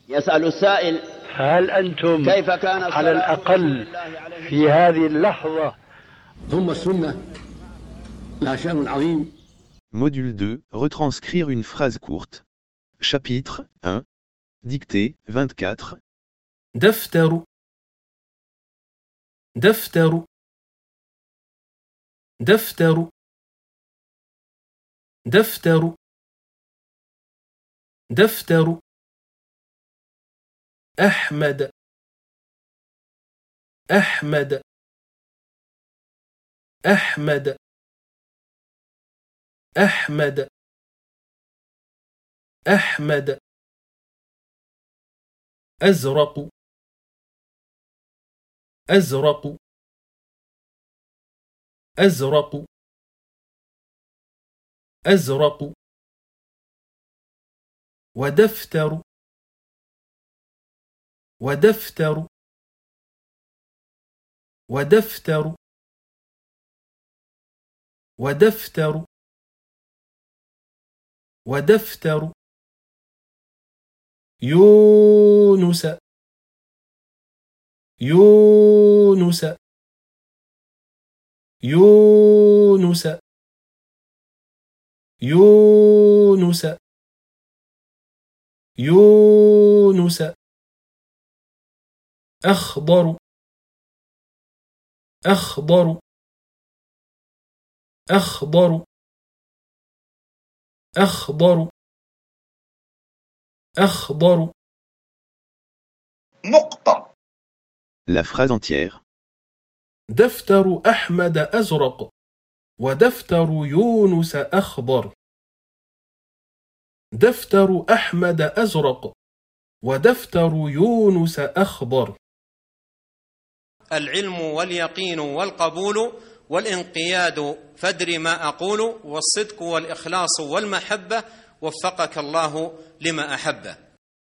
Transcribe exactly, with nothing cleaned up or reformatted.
يسأل السائل: هل أنتم كيف كان على الأقل في هذه اللحظة؟ ثم السنة لها شأن عظيم. Module deux, retranscrire une phrase courte. Chapitre un. Dictée vingt-quatre. دفتر دفتر دفتر دفتر دفتر أحمد أحمد أحمد أحمد أحمد أزرق أزرق أزرق أزرق ودفتر ودفتر ودفتر ودفتر ودفتر يونس يونس يونس يونس يونس أخضر أخضر أخضر أخضر أخضر نقطة. La phrase entière. دفتر أحمد أزرق ودفتر يونس أخضر. دفتر أحمد أزرق ودفتر يونس أخضر. العلم واليقين والقبول والانقياد فادر ما أقول، والصدق والإخلاص والمحبة، وفقك الله لما أحبه.